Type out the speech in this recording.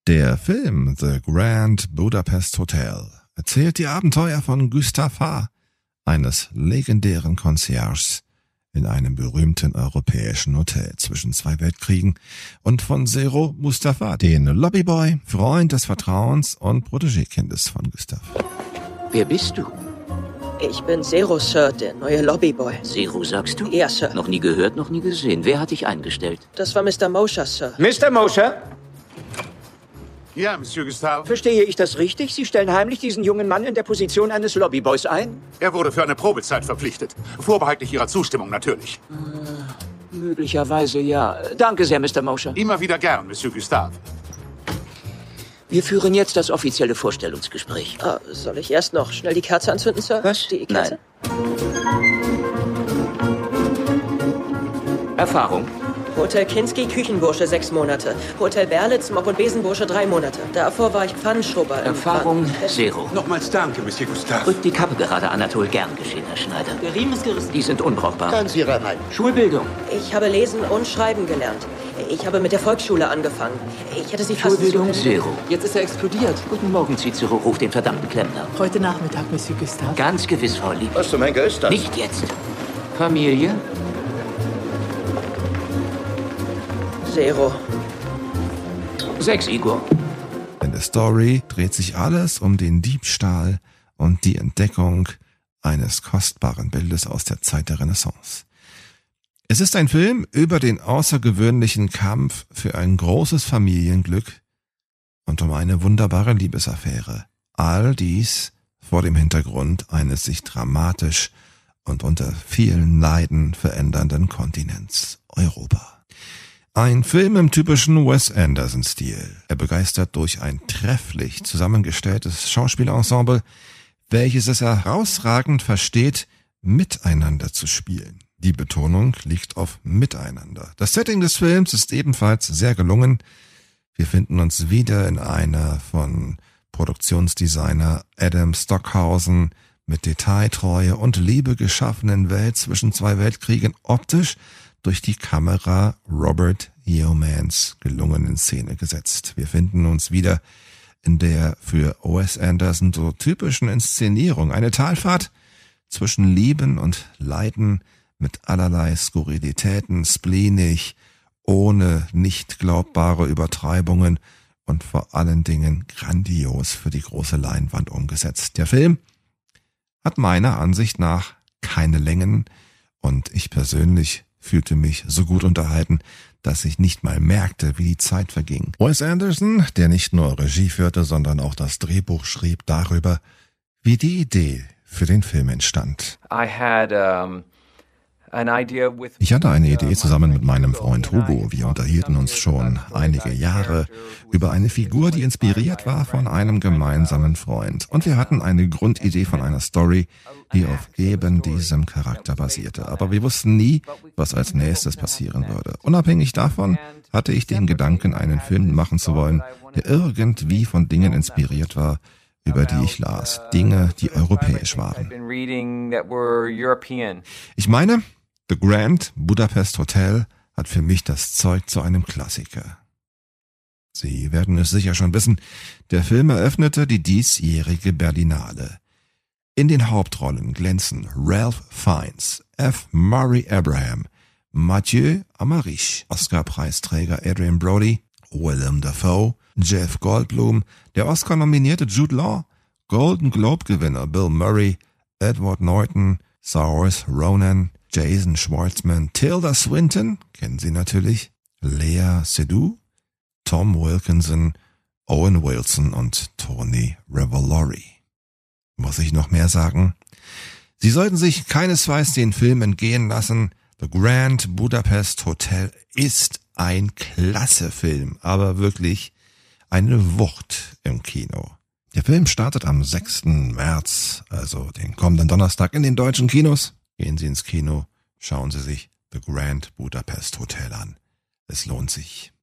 Der Film The Grand Budapest Hotel erzählt die Abenteuer von Gustav H., eines legendären Concierges in einem berühmten europäischen Hotel zwischen zwei Weltkriegen, und von Zero Mustafa, den Lobbyboy, Freund des Vertrauens und Protégékindes von Gustav. Wer bist du? Ich bin Zero, Sir, der neue Lobbyboy. Zero, sagst du? Ja, Sir. Noch nie gehört, noch nie gesehen. Wer hat dich eingestellt? Das war Mr. Mosher, Sir. Mr. Mosher? Ja, Monsieur Gustave. Verstehe ich das richtig? Sie stellen heimlich diesen jungen Mann in der Position eines Lobbyboys ein? Er wurde für eine Probezeit verpflichtet. Vorbehaltlich Ihrer Zustimmung natürlich. Möglicherweise ja. Danke sehr, Mr. Mosher. Immer wieder gern, Monsieur Gustave. Wir führen jetzt das offizielle Vorstellungsgespräch. Soll ich erst noch schnell die Kerze anzünden, Sir? Was? Die Kerze? Nein. Erfahrung? Hotel Kinski, Küchenbursche 6 Monate. Hotel Berlitz, Mob- und Besenbursche 3 Monate. Davor war ich Pfannenschober. Erfahrung Zero. Nochmals danke, Monsieur Gustave. Rückt die Kappe gerade, Anatol. Gern geschehen, Herr Schneider. Der Riemen ist gerissen. Die sind unbrauchbar. Ganz Ihrer Meinung. Schulbildung. Ich habe lesen und schreiben gelernt. Ich habe mit der Volksschule angefangen. Ich hätte sie fast... Schulbildung Zero. Jetzt ist er explodiert. Guten Morgen, Cicero. Ruf den verdammten Klempner. Heute Nachmittag, Monsieur Gustave. Ganz gewiss, Frau Lieb. Was zum Henker ist das? Nicht jetzt. Familie? Zero. 6, Igor. In der Story dreht sich alles um den Diebstahl und die Entdeckung eines kostbaren Bildes aus der Zeit der Renaissance. Es ist ein Film über den außergewöhnlichen Kampf für ein großes Familienglück und um eine wunderbare Liebesaffäre. All dies vor dem Hintergrund eines sich dramatisch und unter vielen Leiden verändernden Kontinents Europa. Ein Film im typischen Wes Anderson-Stil. Er begeistert durch ein trefflich zusammengestelltes Schauspielensemble, welches es herausragend versteht, miteinander zu spielen. Die Betonung liegt auf Miteinander. Das Setting des Films ist ebenfalls sehr gelungen. Wir finden uns wieder in einer von Produktionsdesigner Adam Stockhausen mit Detailtreue und Liebe geschaffenen Welt zwischen zwei Weltkriegen optisch durch die Kamera Robert Yeomans gelungen in Szene gesetzt. Wir finden uns wieder in der für Wes Anderson so typischen Inszenierung. Eine Talfahrt zwischen Lieben und Leiden mit allerlei Skurrilitäten, spleenig, ohne nicht glaubbare Übertreibungen und vor allen Dingen grandios für die große Leinwand umgesetzt. Der Film hat meiner Ansicht nach keine Längen und ich persönlich fühlte mich so gut unterhalten, dass ich nicht mal merkte, wie die Zeit verging. Wes Anderson, der nicht nur Regie führte, sondern auch das Drehbuch schrieb, darüber, wie die Idee für den Film entstand. Ich hatte eine Idee zusammen mit meinem Freund Hugo. Wir unterhielten uns schon einige Jahre über eine Figur, die inspiriert war von einem gemeinsamen Freund. Und wir hatten eine Grundidee von einer Story, die auf eben diesem Charakter basierte. Aber wir wussten nie, was als nächstes passieren würde. Unabhängig davon hatte ich den Gedanken, einen Film machen zu wollen, der irgendwie von Dingen inspiriert war, über die ich las. Dinge, die europäisch waren. Ich meine, The Grand Budapest Hotel hat für mich das Zeug zu einem Klassiker. Sie werden es sicher schon wissen, der Film eröffnete die diesjährige Berlinale. In den Hauptrollen glänzen Ralph Fiennes, F. Murray Abraham, Mathieu Amalric, Oscar-Preisträger Adrien Brody, Willem Dafoe, Jeff Goldblum, der Oscar-nominierte Jude Law, Golden Globe-Gewinner Bill Murray, Edward Norton, Saoirse Ronan, Jason Schwartzman, Tilda Swinton, kennen Sie natürlich, Lea Seydoux, Tom Wilkinson, Owen Wilson und Tony Revolori. Muss ich noch mehr sagen? Sie sollten sich keinesfalls den Film entgehen lassen. The Grand Budapest Hotel ist ein klasse Film, aber wirklich eine Wucht im Kino. Der Film startet am 6. März, also den kommenden Donnerstag in den deutschen Kinos. Gehen Sie ins Kino, schauen Sie sich The Grand Budapest Hotel an. Es lohnt sich.